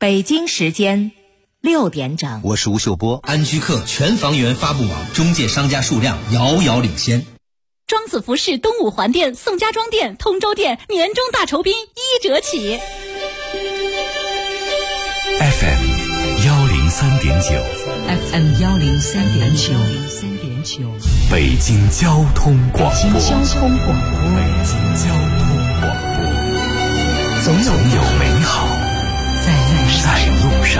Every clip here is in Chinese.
北京时间6点整。 我是吴秀波。 安居客全房源发布网中介商家数量遥遥领先。 庄子服饰东五环店、宋家庄店、通州店年终大酬宾1折起。 FM 103.9 FM 103.9 北京交通广播。 北京交通广播。 总有美好在路上。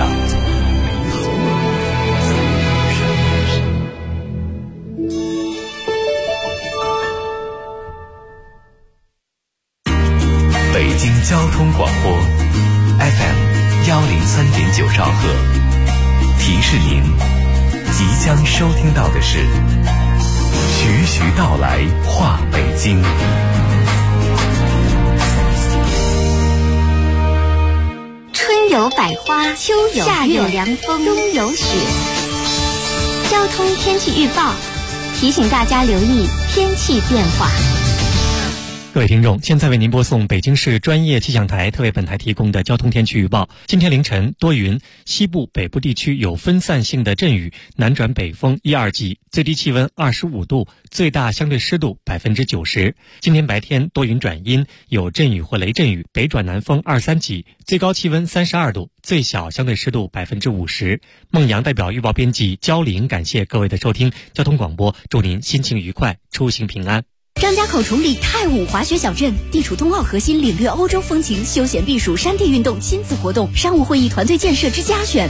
北京交通广播 FM 103.9兆赫，提示您即将收听到的是徐徐道来话北京。 春有百花，秋有夏有凉风，冬有雪。交通天气预报提醒大家留意天气变化。 各位听众，现在为您播送北京市专业气象台特为本台提供的交通天气预报。今天凌晨多云，西部、北部地区有分散性的阵雨，南转北风1、2级，最低气温25度，最大相对湿度90%。今天白天多云转阴，有阵雨或雷阵雨，北转南风2、3级，最高气温32度，最小相对湿度50%。孟阳代表预报编辑焦玲感谢各位的收听，交通广播祝您心情愉快，出行平安。 张家口崇礼太武滑雪小镇地处冬奥核心，领略欧洲风情，休闲避暑，山地运动，亲子活动，商务会议，团队建设之家选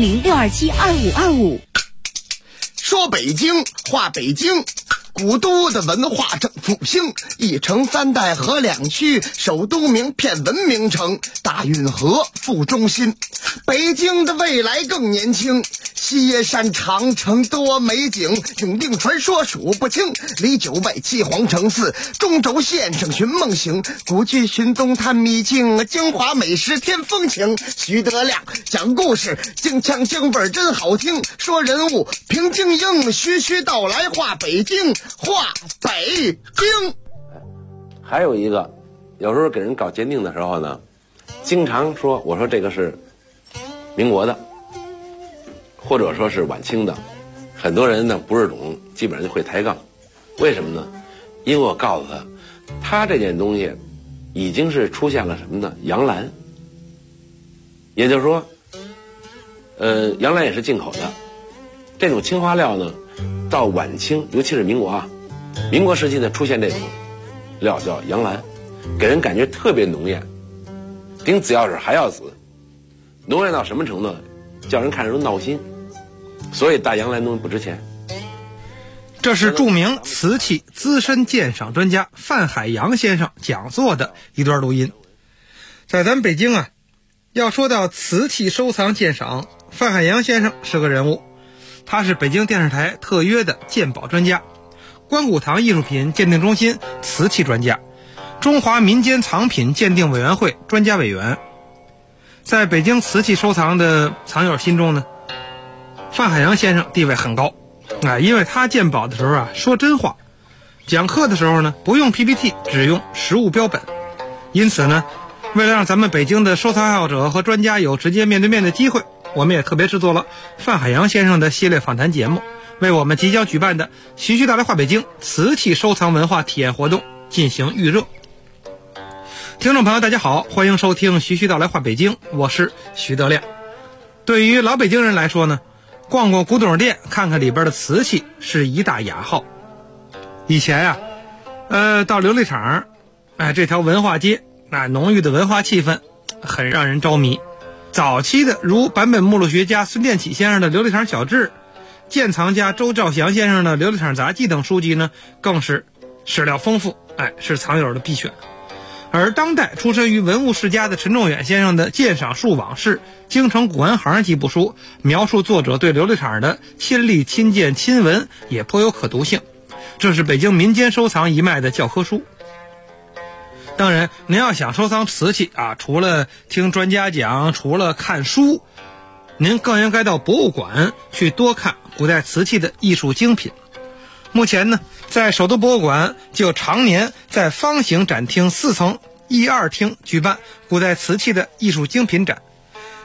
400-627-2525。 说北京话北京，古都的文化正复兴，一城3代和2区，首都名片文明城，大运河副中心。北京的未来更年轻，西野山长城多美景，永定传说数不清，离9外7皇城4，中轴线上寻梦行，古剧寻踪探秘境，京华美食添风情。徐德亮讲故事，京腔京味真好听，说人物评京英，徐徐道来话北京，话北京。 还有一个，有时候给人搞鉴定的时候呢，经常说，我说这个是民国的，或者说是晚清的，很多人呢不是懂，基本上就会抬杠。为什么呢？因为我告诉他这件东西已经是出现了什么呢？洋蓝，也就是说，洋蓝也是进口的。这种青花料呢，到晚清，尤其是民国啊，民国时期呢出现这种料叫洋蓝，给人感觉特别浓艳，顶紫药水还要紫，浓艳到什么程度？叫人看着都闹心。所以大洋蓝东西不值钱。 这是著名瓷器资深鉴赏专家范海洋先生讲座的一段录音。在咱们北京啊，要说到瓷器收藏鉴赏，范海洋先生是个人物。他是北京电视台特约的鉴宝专家，关谷堂艺术品鉴定中心瓷器专家，中华民间藏品鉴定委员会专家委员。在北京瓷器收藏的藏友心中呢，范海洋先生地位很高因为他鉴宝的时候啊说真话，讲课的时候呢不用 PPT， 只用实物标本。因此呢，为了让咱们北京的收藏爱好者和专家有直接面对面的机会，我们也特别制作了范海洋先生的系列访谈节目，为我们即将举办的徐徐道来话北京瓷器收藏文化体验活动进行预热。听众朋友大家好，欢迎收听徐徐道来话北京，我是徐德亮。对于老北京人来说呢，逛逛古董店，看看里边的瓷器是一大雅号。以前啊，到琉璃厂，这条文化街，浓郁的文化气氛很让人着迷。早期的如版本目录学家孙殿启先生的琉璃厂小志，鉴藏家周兆祥先生的琉璃厂杂记等书籍呢，更是史料丰富，是藏友的必选。而当代出身于文物世家的陈仲远先生的《鉴赏术往事：京城古玩行》几部书，描述作者对琉璃厂的亲历亲见亲闻，也颇有可读性。这是北京民间收藏一脉的教科书。当然，您要想收藏瓷器除了听专家讲，除了看书，您更应该到博物馆去多看古代瓷器的艺术精品。目前呢，在首都博物馆就常年在方形展厅4层1、2厅举办古代瓷器的艺术精品展。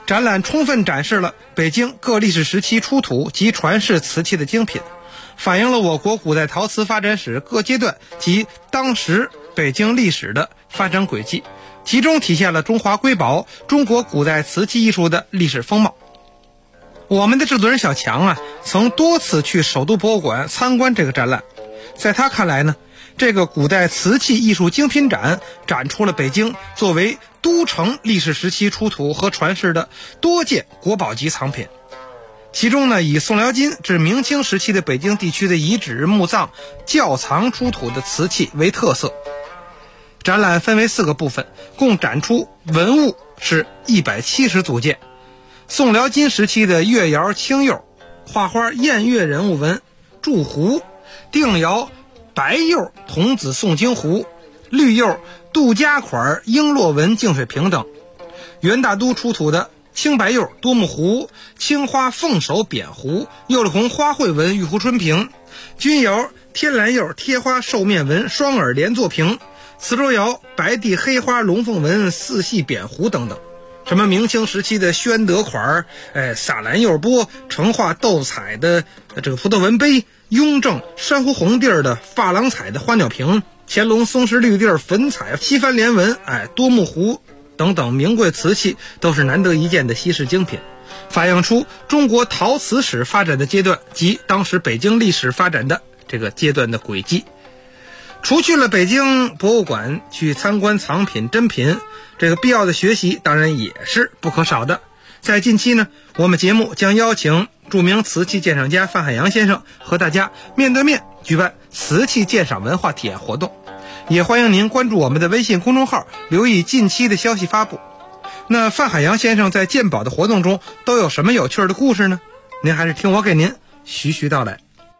展览充分展示了北京各历史时期出土及传世瓷器的精品，反映了我国古代陶瓷发展史各阶段及当时北京历史的发展轨迹，集中体现了中华瑰宝中国古代瓷器艺术的历史风貌。我们的制作人小强啊，曾多次去首都博物馆参观这个展览，在他看来呢，这个古代瓷器艺术精品展展出了北京作为都城历史时期出土和传世的多件国宝级藏品，其中呢，以宋辽金至明清时期的北京地区的遗址、墓葬、窖藏出土的瓷器为特色。展览分为4个部分，共展出文物是170组件。宋辽金时期的越窑青釉、画花燕岳人物纹、铸壶、定窑白釉童子诵经壶、绿釉杜家款璎珞纹净水瓶等，元大都出土的青白釉多目壶、青花凤首扁壶、釉了红花卉纹玉壶春瓶、钧窑天蓝釉贴花兽面纹双耳连座瓶、磁州窑白地黑花龙凤纹四细扁壶等等。什么明清时期的宣德款撒蓝釉钵、成化斗彩的这个葡萄纹杯、雍正珊瑚红地的珐琅彩的花鸟瓶、乾隆松石绿地粉彩西番莲纹多目壶等等名贵瓷器，都是难得一见的稀世精品，反映出中国陶瓷史发展的阶段及当时北京历史发展的这个阶段的轨迹。除去了北京博物馆去参观藏品珍品，这个必要的学习当然也是不可少的。在近期呢，我们节目将邀请著名瓷器鉴赏家范海洋先生和大家面对面举办瓷器鉴赏文化体验活动，也欢迎您关注我们的微信公众号，留意近期的消息发布。那范海洋先生在鉴宝的活动中都有什么有趣的故事呢？您还是听我给您徐徐道来。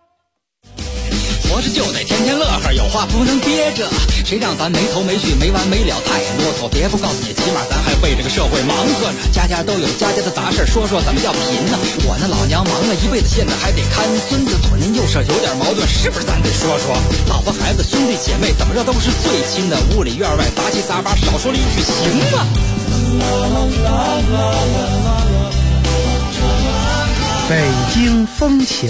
活着就得天天乐呵，有话不能憋着，谁让咱没头没绪没完没了太啰嗦，别不告诉你，起码咱还为这个社会忙活呢，家家都有家家的杂事，说说怎么叫贫呢？我那老娘忙了一辈子，现在还得看孙子，左邻右舍有点矛盾，是不是咱得说说？老婆孩子兄弟姐妹怎么着都是最亲的，屋里院外杂七杂八，少说了一句行吗？ 北京风情。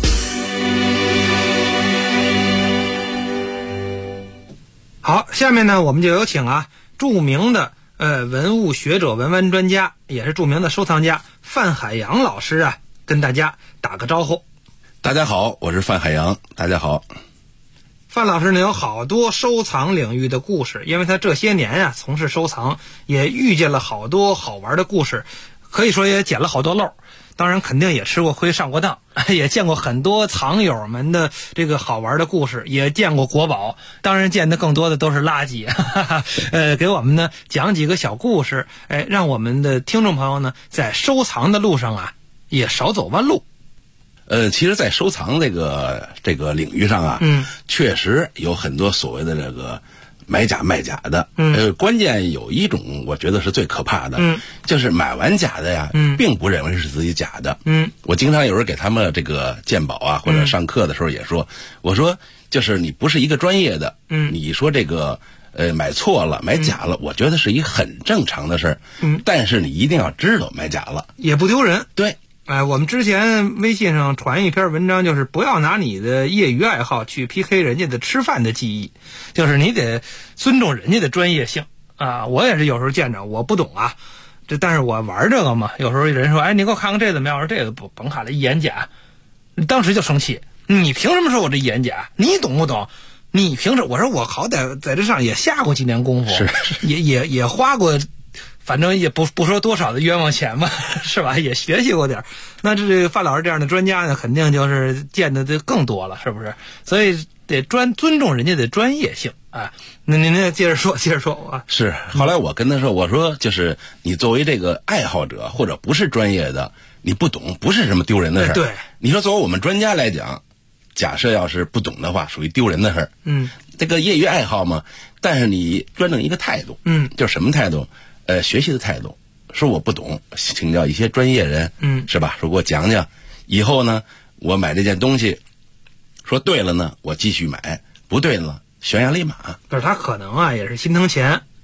好，下面呢，我们就有请著名的文物学者、文玩专家，也是著名的收藏家范海洋老师跟大家打个招呼。 大家好，我是范海洋。大家好。 范老师呢有好多收藏领域的故事，因为他这些年从事收藏，也遇见了好多好玩的故事，可以说也捡了好多漏。当然肯定也吃过亏上过当，也见过很多藏友们的这个好玩的故事，也见过国宝，当然见的更多的都是垃圾。给我们呢讲几个小故事，让我们的听众朋友呢在收藏的路上也少走弯路。 其实在收藏这个领域上确实有很多所谓的这个买假卖假的，关键有一种我觉得是最可怕的，就是买完假的呀，并不认为是自己假的。我经常有时候给他们这个鉴宝或者上课的时候也说，我说就是你不是一个专业的，你说这个买错了买假了，我觉得是一个很正常的事儿，但是你一定要知道买假了也不丢人。 对。 我们之前微信上传一篇文章，就是不要拿你的业余爱好去 PK 人家的吃饭的技艺，就是你得尊重人家的专业性我也是有时候见着我不懂但是我玩这个嘛，有时候人说你给我看看这怎么样，我说这个甭看了，一眼假，当时就生气，你凭什么说我这一眼假？你懂不懂？你凭什么？我说我好歹在这上也下过几年功夫，也花过。反正也不说多少的冤枉钱吧，是吧？也学习过点。那这个范老师这样的专家呢，肯定就是见的就更多了，是不是？所以得尊重人家的专业性那您接着说是，后来我跟他说，我说就是你作为这个爱好者或者不是专业的，你不懂不是什么丢人的事。 对， 你说作为我们专家来讲，假设要是不懂的话，属于丢人的事。这个业余爱好嘛，但是你端正一个态度，就是什么态度？学习的态度，说我不懂，请教一些专业人，是吧？说给我讲讲，以后呢，我买这件东西，说对了呢，我继续买；不对了，悬崖勒马。 不是他可能也是心疼钱，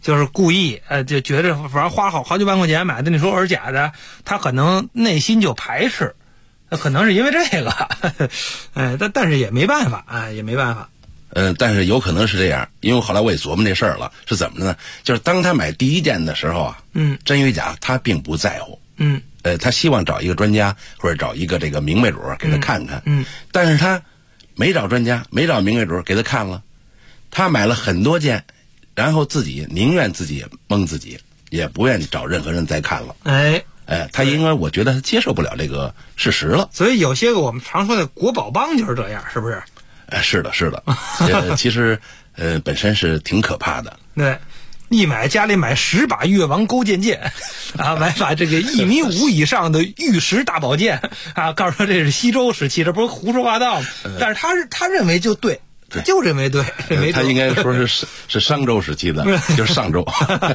就是故意就觉得反正花好几万块钱买的，你说我是假的，他可能内心就排斥，可能是因为这个，但是也没办法啊，也没办法。 但是有可能是这样，因为后来我也琢磨这事儿了，是怎么的呢？就是当他买第一件的时候啊，真与假他并不在乎，他希望找一个专家或者找一个这个明白主给他看看，但是他没找专家，没找明白主给他看了，他买了很多件，然后自己宁愿自己蒙自己，也不愿意找任何人再看了。他应该，我觉得他接受不了这个事实了。 所以有些个我们常说的国宝帮就是这样，是不是？ 是的，是的。其实本身是挺可怕的。 对，一买家里买10把越王勾践剑啊，买把这个1.5米以上的玉石大宝剑啊，告诉他这是西周时期，这不是胡说八道吗？但是他认为就对。就认为对， 他应该说是商周时期的，就是上周。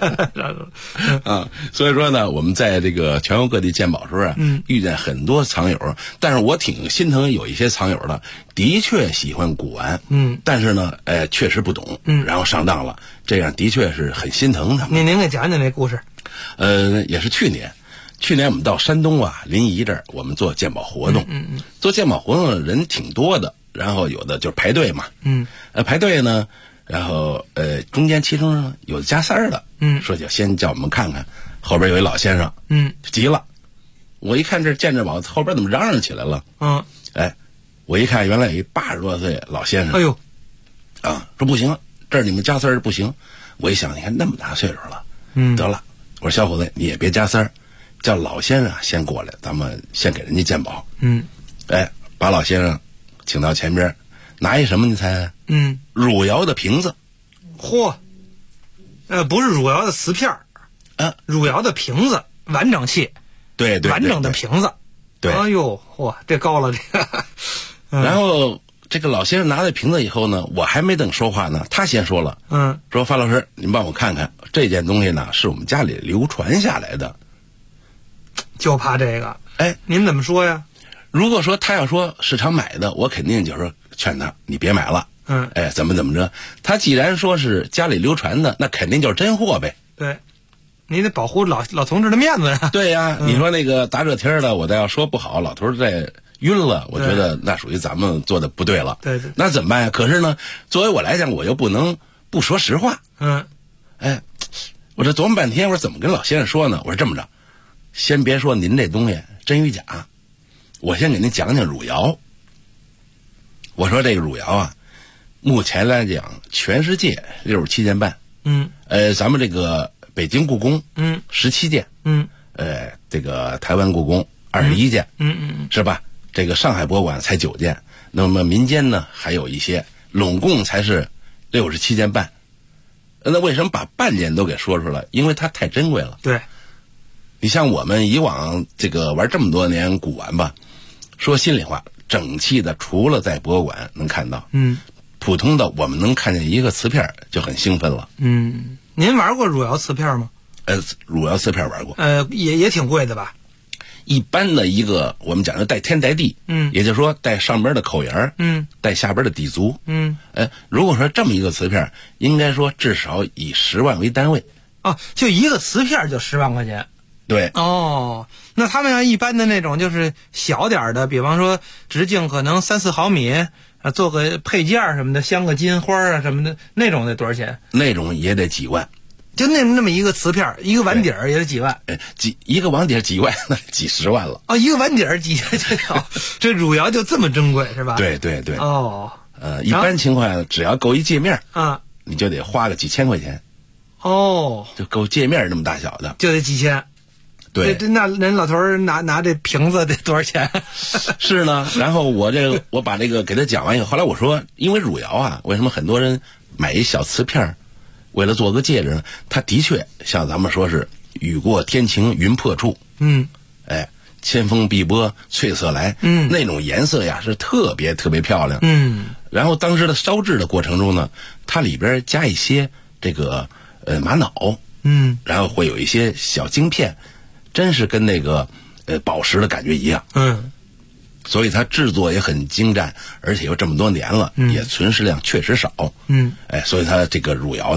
所以说呢，我们在这个全国各地鉴宝时候啊，遇见很多藏友，但是我挺心疼有一些藏友的，的确喜欢古玩，但是呢，确实不懂，然后上当了，这样的确是很心疼他们。 您给讲讲这故事。 也是去年我们到山东啊临沂这儿，我们做鉴宝活动，做鉴宝活动的人挺多的。然后有的就是排队嘛，排队呢，然后中间其中有加塞的，说就先叫我们看看，后边有一老先生，急了，我一看这鉴宝后边怎么嚷嚷起来了，我一看原来有一80多岁老先生， 哎呦， 说不行，这儿你们加塞不行，我一想，你看那么大岁数了，得了，我说小伙子你也别加塞，叫老先生先过来，咱们先给人家鉴宝，把老先生请到前边，拿一什么你猜？汝窑的瓶子。 嚯，不是汝窑的瓷片汝窑的瓶子，完整器。 对， 完整的瓶子。 对。 哎呦，嚯，这高了这个。 然后这个老先生拿了瓶子以后呢，我还没等说话呢，他先说了，说范老师，您帮我看看这件东西呢，是我们家里流传下来的。 就怕这个。您怎么说呀？ 如果说他要说市场买的，我肯定就是劝他你别买了。怎么着？他既然说是家里流传的，那肯定就是真货呗。 对，你得保护老同志的面子呀。 对呀，你说那个大热天的，我再要说不好，老头再晕了，我觉得那属于咱们做的不对了。 对。 那怎么办呀？可是呢，作为我来讲，我又不能不说实话。我这琢磨半天，我说怎么跟老先生说呢？我说这么着，先别说您这东西真与假。我先给您讲讲汝窑。我说这个汝窑啊，目前来讲，全世界67件半。咱们这个北京故宫17件。这个台湾故宫21件。是吧？这个上海博物馆才9件。那么民间呢还有一些，拢共才是67件半。那为什么把半件都给说出来？因为它太珍贵了。 对。 你像我们以往这个玩这么多年古玩吧。说心里话，整齐的除了在博物馆能看到，普通的我们能看见一个瓷片就很兴奋了。 您玩过汝窑瓷片吗？ 汝窑瓷片玩过。 也挺贵的吧？ 一般的一个我们讲究带天带地，也就是说带上边的口沿，带下边的底足，如果说这么一个瓷片，应该说至少以10万为单位。 就一个瓷片就10万块钱。 对。 那他们一般的那种就是小点的，比方说直径可能3-4毫米，做个配件什么的，镶个金花啊什么的，那种得多少钱？ 那种也得几万。 就那么一个瓷片，一个碗底儿也得几万。 一个碗底儿几万，那几10万了。 一个碗底儿这汝窑就这么珍贵是吧？ 对。一般情况只要够一界面你就得花个几千块钱。就够界面那么大小的， 就得几千。 对， 那人老头儿拿这瓶子得多少钱？ 是呢，然后我把这个给他讲完以后，后来我说，因为汝窑啊，为什么很多人买一小瓷片为了做个戒指呢？它的确像咱们说是雨过天晴云破处，千峰碧波翠色来，那种颜色呀是特别特别漂亮。然后当时的烧制的过程中呢，它里边加一些这个玛瑙，然后会有一些小晶片。真是跟那个宝石的感觉一样。所以它制作也很精湛，而且又这么多年了，也存世量确实少。所以它这个汝窑呢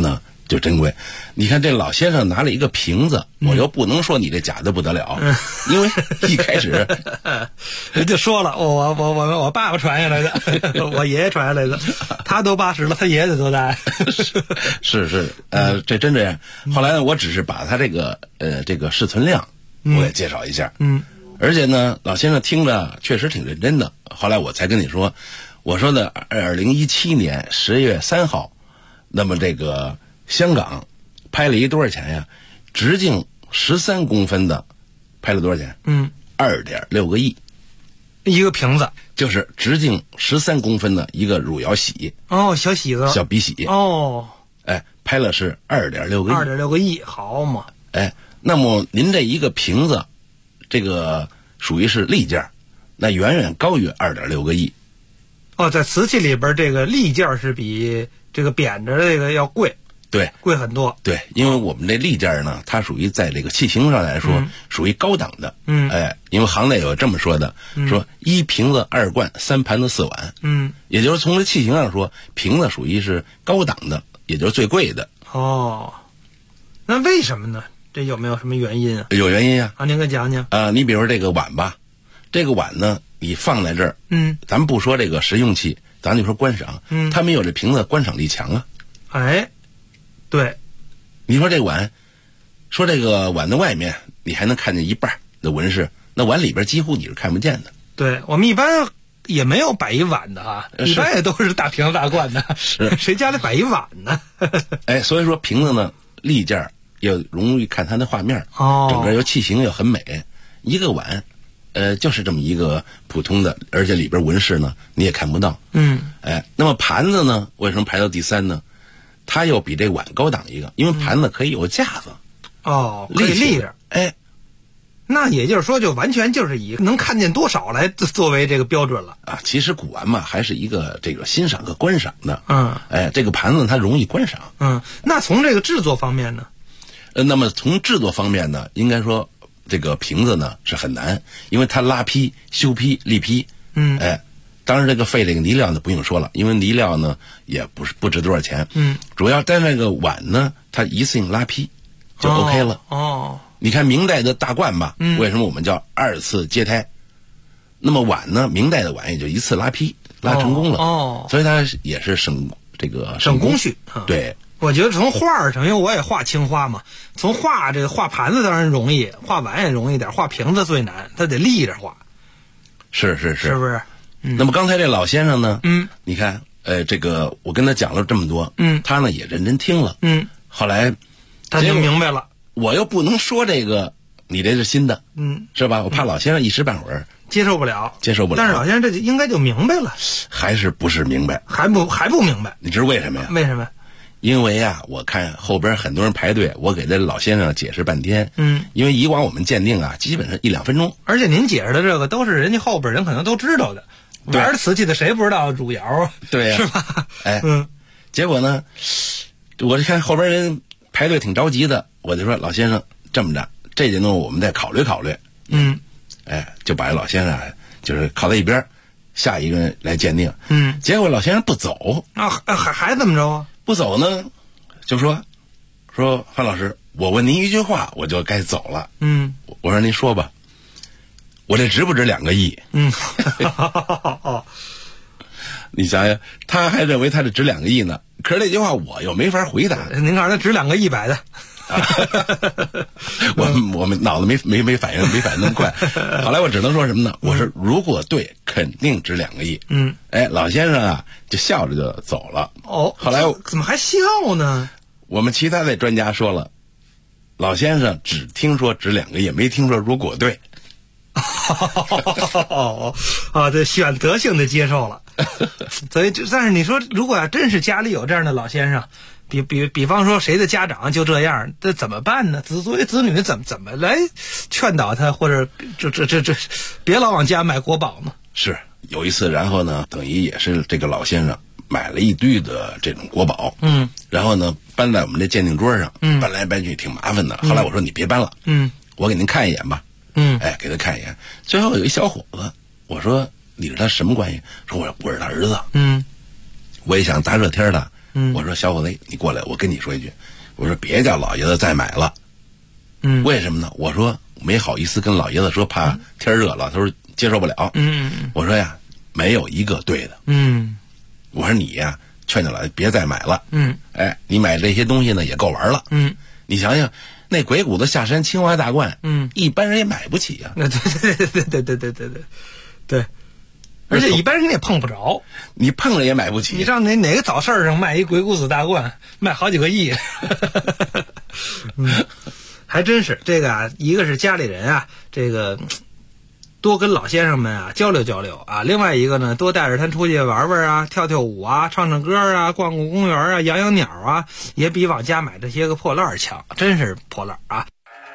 就珍贵。你看这老先生拿了一个瓶子，我又不能说你这假的不得了，因为一开始人就说了，我爸爸传下来的，我爷爷传下来的，他都80了，他爷爷得多大？ 是，这真这样。后来呢，我只是把他这个试存量我也介绍一下，而且呢，老先生听着确实挺认真的。后来我才跟你说，我说的2017年10月3号，那么这个香港拍了多少钱呀？直径13公分的，拍了多少钱？2.6个亿， 一个瓶子， 就是直径13公分的一个乳窑洗。 哦，小洗子， 小笔洗。 哦， 拍了是2.6个亿。 2.6个亿，好嘛。 那么您这一个瓶子，这个属于是立件，那远远高于2.6个亿。 哦，在瓷器里边，这个立件是比这个扁着这个要贵。 对， 贵很多。 对，因为我们这立件呢，它属于在这个器型上来说，属于高档的。因为行内有这么说的，说1瓶子2罐3盘子4碗。也就是从这器型上说，瓶子属于是高档的，也就是最贵的。 哦，那为什么呢？这有没有什么原因啊？ 有原因啊。 您给讲讲。 你比如说这个碗吧，这个碗呢，你放在这儿，咱们不说这个实用器，咱就说观赏，它没有这瓶子观赏力强啊。 对， 你说这碗，说这个碗的外面你还能看见一半的纹饰，那碗里边几乎你是看不见的。 对，我们一般也没有摆一碗的啊，一般也都是大瓶大罐的。 是， 谁家里摆一碗呢？ 所以说瓶子呢，立件也容易看它的画面，整个又器型又很美。一个碗，就是这么一个普通的，而且里边纹饰呢你也看不到。那么盘子呢，为什么排到第3呢？它又比这碗高档一个，因为盘子可以有架子。 可以立着。那也就是说，就完全就是以能看见多少来作为这个标准了啊。其实古玩嘛，还是一个这个欣赏和观赏的。这个盘子它容易观赏。 那从这个制作方面呢？ 那么从制作方面呢，应该说这个瓶子呢是很难，因为它拉坯、修坯、立坯。当然这个费这个泥料呢不用说了，因为泥料呢也不值多少钱。主要在那个碗呢，它一次性拉坯就 OK 了。你看明代的大罐吧，为什么我们叫2次接胎？那么碗呢，明代的碗也就一次拉坯拉成功了。所以它也是省工序。 对， 我觉得从画上，因为我也画青花嘛，从画这个画盘子当然容易，画碗也容易点，画瓶子最难，它得立着画。 是是不是？ 那么刚才这老先生呢，你看，这个我跟他讲了这么多，他呢也认真听了，后来他就明白了。 我又不能说这个你这是新的，是吧？我怕老先生一时半会儿接受不了。但是老先生这就应该就明白了， 还是不是明白？ 还不明白？ 你知道为什么呀？ 为什么？ 因为啊，我看后边很多人排队，我给这老先生解释半天。因为以往我们鉴定啊，基本上1-2分钟。 而且您解释的这个都是人家后边人可能都知道的。玩瓷器的谁不知道汝窑？ 对呀， 是吧？ 结果呢，我就看后边人排队挺着急的，我就说老先生这么着，这件东西我们再考虑考虑。就把老先生就是靠在一边，下一个人来鉴定。结果老先生不走啊，还怎么着啊？ 不走呢，就说范老师，我问您一句话，我就该走了。我说您说吧。我这值不值2个亿？你想想，他还认为他这值2个亿呢。可是这句话我又没法回答。 您告诉他值2个100的。 我们脑子没反应那么快。后来我只能说什么呢？我说如果对，肯定值2个亿。老先生啊，就笑着就走了。后来怎么还笑呢？ 我们其他的专家说了，老先生只听说值2个亿，没听说如果对。 这选择性的接受了。所以但是你说，如果真是家里有这样的老先生，比方说谁的家长就这样，这怎么办呢？作为子女怎么来劝导他，或者这别老往家买国宝呢？ 是有一次，然后呢，等于也是这个老先生买了一堆的这种国宝，然后呢搬在我们这鉴定桌上，搬来搬去挺麻烦的。后来我说你别搬了，我给您看一眼吧。给他看一眼。最后有一小伙子，我说你是他什么关系？说我是他儿子。我也想大热天的，我说小伙子，你过来，我跟你说一句， 我说别叫老爷子再买了。为什么呢？我说没好意思跟老爷子说，怕天热了，他说接受不了。我说呀，没有一个对的。我说你呀，劝老爷别再买了。哎，你买这些东西呢也够玩了。你想想，那鬼谷子下山青蛙大褂，一般人也买不起呀。 对。而且一般人也碰不着， 你碰了也买不起。 你上哪个早市上卖一鬼谷子大褂，卖好几个亿。还真是这个啊，一个是家里人啊，这个多跟老先生们啊交流交流啊，另外一个呢，多带着他出去玩玩啊，跳跳舞啊，唱唱歌啊，逛逛公园啊，养养鸟啊，也比往家买这些个破烂强，真是破烂啊。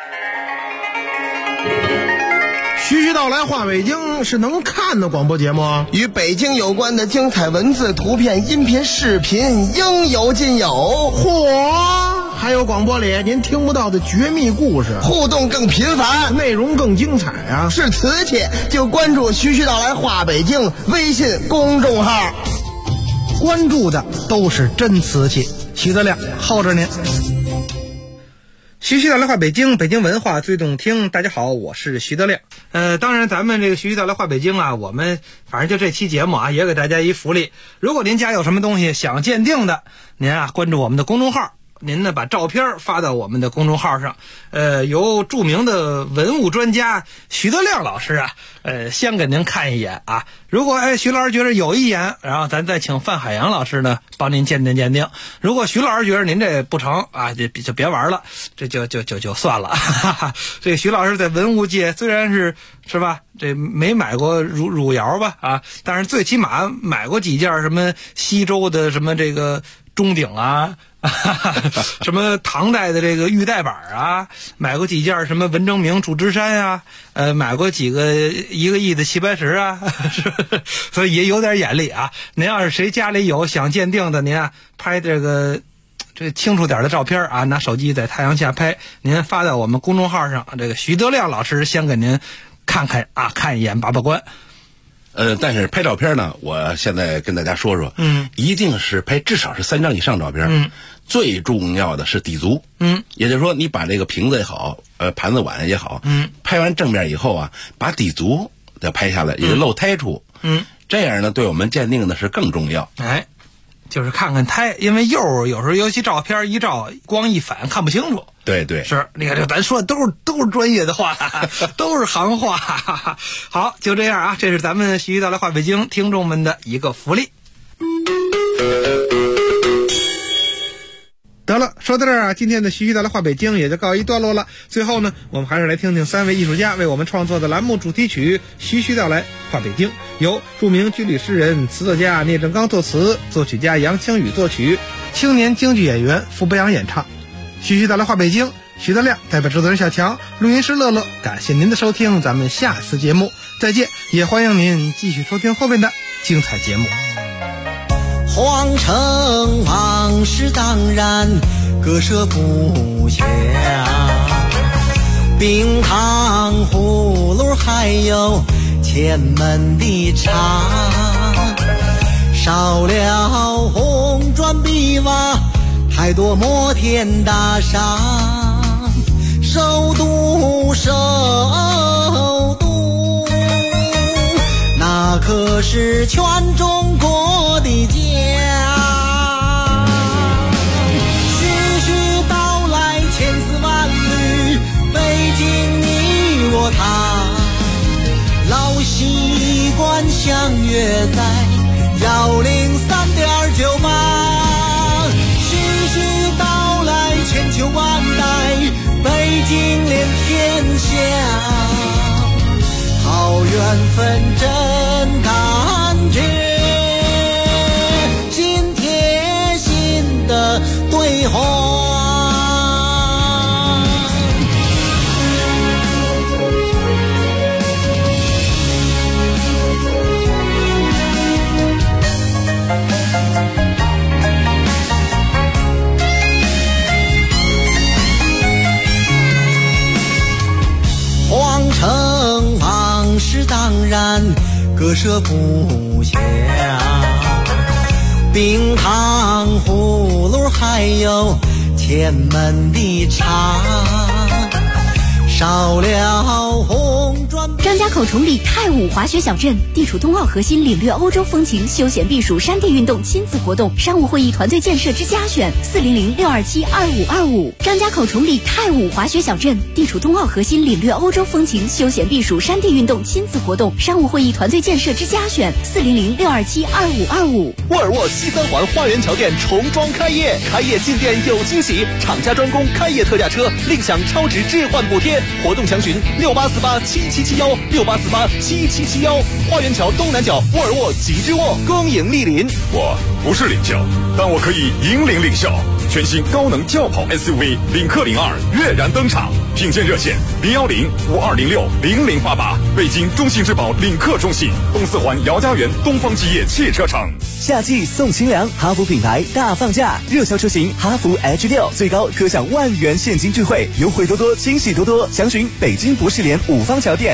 徐徐道来话北京是能看的广播节目， 与北京有关的精彩文字、图片、音频、视频应有尽有。 嚯！还有广播里您听不到的绝密故事， 互动更频繁， 内容更精彩啊！ 是瓷器就关注徐徐道来话北京微信公众号， 关注的都是真瓷器。徐德亮候着您。徐徐道来话北京，北京文化最动听。大家好，我是徐德亮。当然咱们这个徐徐道来话北京啊，我们反正就这期节目啊，也给大家一福利。如果您家有什么东西想鉴定的，您啊关注我们的公众号，您呢把照片发到我们的公众号上，由著名的文物专家徐德亮老师啊，先给您看一眼啊。如果徐老师觉得有一眼，然后咱再请范海洋老师呢帮您鉴定。如果徐老师觉得您这不成啊，就别玩了，这就算了。这个徐老师在文物界虽然是吧，这没买过汝窑吧啊，但是最起码买过几件什么西周的什么这个钟鼎啊。什么唐代的这个玉带板啊，买过几件什么文征明祝枝山啊，买过几个1个亿的齐白石啊，所以也有点眼力啊。您要是谁家里有想鉴定的，您啊拍这清楚点的照片啊，拿手机在太阳下拍，您发到我们公众号上，这个徐德亮老师先给您看看啊，看一眼把关。 但是拍照片呢，我现在跟大家说说，一定是拍至少是3张以上照片，最重要的是底足，也就是说你把这个瓶子也好，盘子碗也好，拍完正面以后啊，把底足要拍下来，也就露胎处，这样呢对我们鉴定的是更重要。 就是看看胎，因为釉有时候尤其照片一照光一反看不清楚。 对， 是你看这咱说的都是专业的话，都是行话。好，就这样啊，这是咱们徐徐道来话北京听众们的一个福利。得了，说到这儿啊，今天的徐徐道来话北京也就告一段落了。最后呢，我们还是来听听3位艺术家为我们创作的栏目主题曲《徐徐道来话北京》，由著名军旅诗人、词作家聂政刚作词，作曲家杨清宇作曲，青年京剧演员傅北阳演唱。徐徐道来话北京，徐德亮代表制作人小强，录音师乐乐，感谢您的收听，咱们下次节目再见，也欢迎您继续收听后面的精彩节目。 皇城往事当然割舍不下，冰糖葫芦还有前门的茶，少了红砖碧瓦，太多摩天大厦，首都那可是全中国的家。徐徐道来千丝万缕，北京你我他，老习惯相约在103.98。徐徐道来千秋万代，北京连天下，好缘分真感觉，心贴心的对话。皇城往事当然割舍不下，冰糖葫芦还有前门的茶，烧了红砖。 张家口崇礼太武滑雪小镇地处冬奥核心，领略欧洲风情，休闲避暑山地运动亲子活动，商务会议团队建设之家选400-627-2525。张家口崇礼太武滑雪小镇地处冬奥核心，领略欧洲风情，休闲避暑山地运动亲子活动，商务会议团队建设之家选400-627-2525。 沃尔沃西三环花园桥店重装开业，开业进店有惊喜，厂家专供开业特价车，另享超值置换补贴。活动详询68487771，68487771。花园桥东南角沃尔沃极致沃，恭迎莅临。 我不是领校，但我可以引领领校。全新高能轿跑 SUV 领克02跃然登场，聘件热线010-5206-0088，北京中信质保领克中信，东四环姚家园东方基业汽车城。 夏季送清凉，哈弗品牌大放价，热销车型哈弗 H6最高可享10000元现金钜惠，优惠多多，惊喜多多。详询北京博士联五方桥店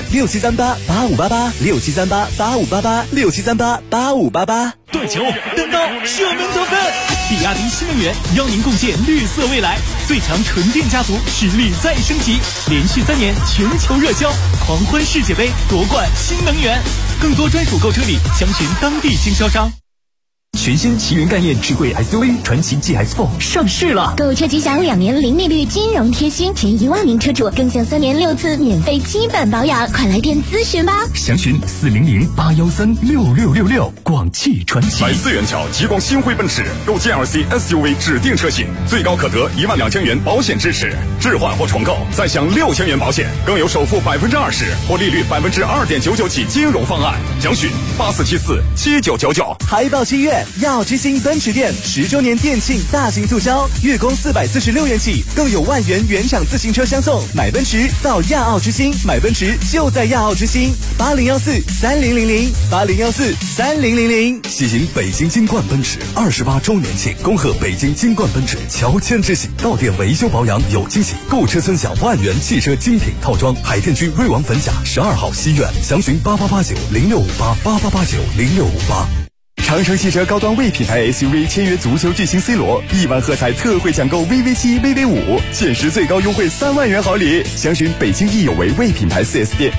6738-8588，6738-8588，6738-8588。 对球登高射门得分，比亚迪新能源邀您共建绿色未来，最强纯电家族实力再升级，连续3年全球热销，狂欢世界杯夺冠新能源，更多专属购车礼详询当地经销商。 全新奇云概念智慧 SUV 传祺 GS4 上市了， 购车即享2年零利率金融贴心，前1万名车主更享3年6次免费基本保养，快来电咨询吧。 详询400-813-6666。广汽传祺。 在四元桥极光星辉奔驰购 GLC SUV 指定车型，最高可得12000元保险支持，置换或重购再享6000元保险，更有首付20%或利率2.99%起金融方案。详询84747999。 海报7月。亚奥之星奔驰店10周年店庆大型促销，月供446元起，更有10000元原厂自行车相送。买奔驰到亚奥之星，买奔驰就在亚奥之星。80143000，80143000。 喜迎北京金冠奔驰28周年庆，恭贺北京金冠奔驰乔迁之喜，到店维修保养有惊喜，购车尊享10000元汽车精品套装。海淀区瑞王汾甲12号西苑，详询88890658，88890658。 长城汽车高端 V 品牌 SUV 签约足球巨星 C 罗，1万喝彩特惠抢购 VV7、VV5，限时最高优惠3万元好礼。详询北京易有为 V 品牌 4S 店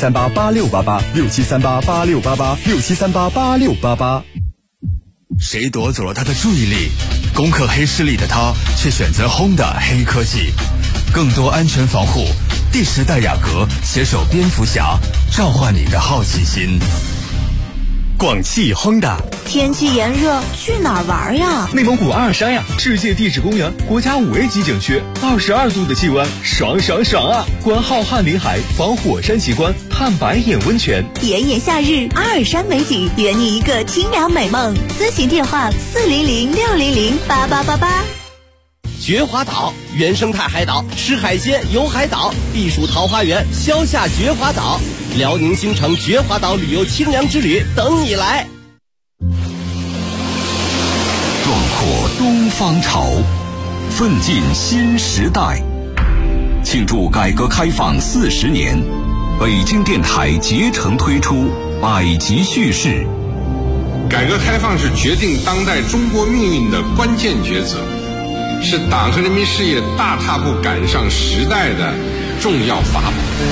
，67388688，67388688，67388688。 谁夺走了他的注意力？攻克黑势力的他，却选择 Honda 黑科技，更多安全防护。第10代雅阁携手蝙蝠侠，召唤你的好奇心。 广汽 Honda。 天气炎热，去哪儿玩呀？ 内蒙古阿尔山呀，世界地质公园，国家5A 级景区，22度的气温，爽爽爽啊！观浩瀚林海，访火山奇观，探白眼温泉， 炎炎夏日，阿尔山美景，圆你一个清凉美梦。咨询电话400-600-8888。 绝华岛原生态海岛，吃海鲜游海岛，避暑桃花源，消夏绝华岛，辽宁新城绝华岛旅游清凉之旅等你来。 壮阔东方潮，奋进新时代。庆祝改革开放40年，北京电台竭诚推出百集叙事。 改革开放是决定当代中国命运的关键抉择，是党和人民事业大踏步赶上时代的重要法宝。